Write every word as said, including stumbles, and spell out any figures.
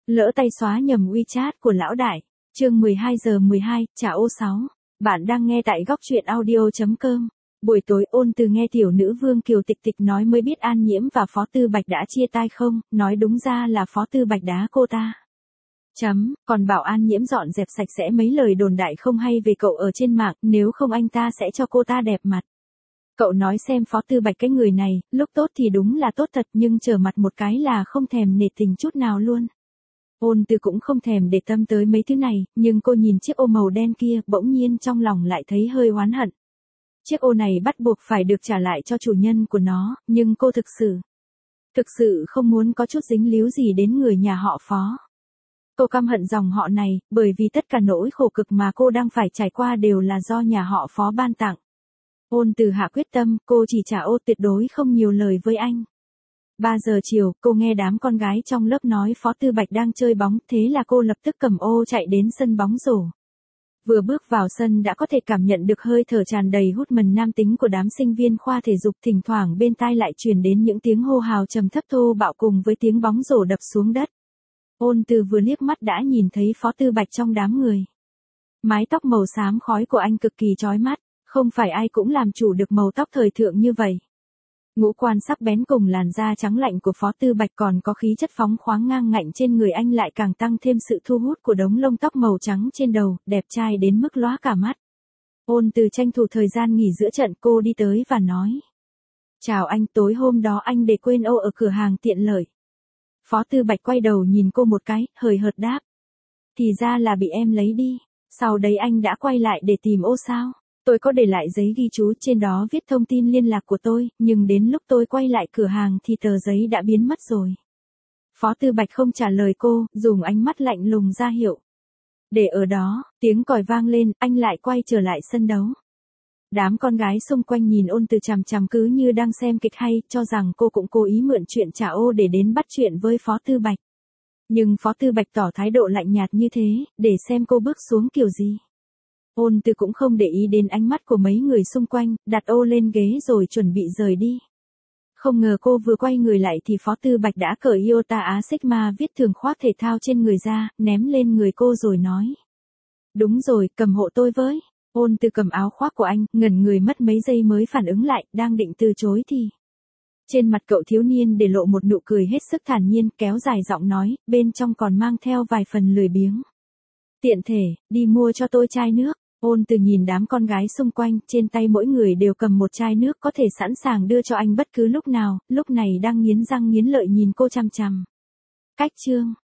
Lỡ tay xóa nhầm WeChat của lão đại. Chương mười hai giờ mười hai, trà ô sáu. Bạn đang nghe tại góc truyện audio chấm com. Buổi tối Ôn Từ nghe tiểu nữ Vương Kiều Tịch Tịch nói mới biết An Nhiễm và Phó Tư Bạch đã chia tay không, nói đúng ra là Phó Tư Bạch đá cô ta. Chấm, còn bảo An Nhiễm dọn dẹp sạch sẽ mấy lời đồn đại không hay về cậu ở trên mạng, nếu không anh ta sẽ cho cô ta đẹp mặt. Cậu nói xem Phó Tư Bạch cái người này, lúc tốt thì đúng là tốt thật nhưng trở mặt một cái là không thèm nể tình chút nào luôn. Ôn Từ cũng không thèm để tâm tới mấy thứ này, nhưng cô nhìn chiếc ô màu đen kia, bỗng nhiên trong lòng lại thấy hơi oán hận. Chiếc ô này bắt buộc phải được trả lại cho chủ nhân của nó, nhưng cô thực sự, thực sự không muốn có chút dính líu gì đến người nhà họ Phó. Cô căm hận dòng họ này, bởi vì tất cả nỗi khổ cực mà cô đang phải trải qua đều là do nhà họ Phó ban tặng. Ôn Từ hạ quyết tâm, cô chỉ trả ô tuyệt đối không nhiều lời với anh. ba giờ chiều, cô nghe đám con gái trong lớp nói Phó Tư Bạch đang chơi bóng, thế là cô lập tức cầm ô chạy đến sân bóng rổ. Vừa bước vào sân đã có thể cảm nhận được hơi thở tràn đầy hút mần nam tính của đám sinh viên khoa thể dục, thỉnh thoảng bên tai lại truyền đến những tiếng hô hào trầm thấp thô bạo cùng với tiếng bóng rổ đập xuống đất. Ôn Từ vừa liếc mắt đã nhìn thấy Phó Tư Bạch trong đám người. Mái tóc màu xám khói của anh cực kỳ chói mắt, không phải ai cũng làm chủ được màu tóc thời thượng như vậy. Ngũ quan sắc bén cùng làn da trắng lạnh của Phó Tư Bạch còn có khí chất phóng khoáng ngang ngạnh trên người anh lại càng tăng thêm sự thu hút của đống lông tóc màu trắng trên đầu, đẹp trai đến mức lóa cả mắt. Ôn Từ tranh thủ thời gian nghỉ giữa trận, cô đi tới và nói. Chào anh, tối hôm đó anh để quên ô ở cửa hàng tiện lợi. Phó Tư Bạch quay đầu nhìn cô một cái, hời hợt đáp. Thì ra là bị em lấy đi, sau đấy anh đã quay lại để tìm ô sao? Tôi có để lại giấy ghi chú trên đó viết thông tin liên lạc của tôi, nhưng đến lúc tôi quay lại cửa hàng thì tờ giấy đã biến mất rồi. Phó Tư Bạch không trả lời cô, dùng ánh mắt lạnh lùng ra hiệu. Để ở đó, tiếng còi vang lên, anh lại quay trở lại sân đấu. Đám con gái xung quanh nhìn Ôn Từ chằm chằm cứ như đang xem kịch hay, cho rằng cô cũng cố ý mượn chuyện trả ô để đến bắt chuyện với Phó Tư Bạch. Nhưng Phó Tư Bạch tỏ thái độ lạnh nhạt như thế, để xem cô bước xuống kiểu gì. Ôn Từ cũng không để ý đến ánh mắt của mấy người xung quanh, đặt ô lên ghế rồi chuẩn bị rời đi. Không ngờ cô vừa quay người lại thì Phó Tư Bạch đã cởi Iota Á Sigma viết thường khoác thể thao trên người ra, ném lên người cô rồi nói. Đúng rồi, cầm hộ tôi với. Ôn Từ cầm áo khoác của anh, ngẩn người mất mấy giây mới phản ứng lại, đang định từ chối thì. Trên mặt cậu thiếu niên để lộ một nụ cười hết sức thản nhiên, kéo dài giọng nói, bên trong còn mang theo vài phần lười biếng. Tiện thể, đi mua cho tôi chai nước. Ôn Từ nhìn đám con gái xung quanh, trên tay mỗi người đều cầm một chai nước có thể sẵn sàng đưa cho anh bất cứ lúc nào, lúc này đang nghiến răng nghiến lợi nhìn cô chằm chằm. Cách chương.